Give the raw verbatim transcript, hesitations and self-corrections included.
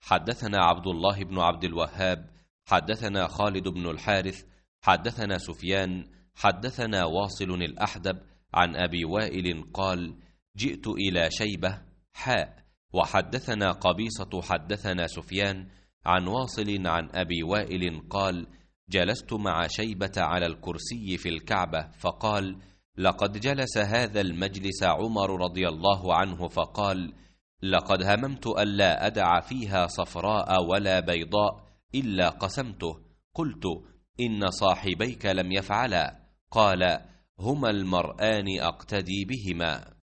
حدثنا عبد الله بن عبد الوهاب حدثنا خالد بن الحارث حدثنا سفيان حدثنا واصل الأحدب عن أبي وائل قال: جئت إلى شيبة حاء. وحدثنا قبيصة حدثنا سفيان عن واصل عن أبي وائل قال: جلست مع شيبة على الكرسي في الكعبة فقال: لقد جلس هذا المجلس عمر رضي الله عنه فقال: لقد هممت ألا أدع فيها صفراء ولا بيضاء إلا قسمته. قلت: إن صاحبيك لم يفعلا. قال: هما المرآن أقتدي بهما.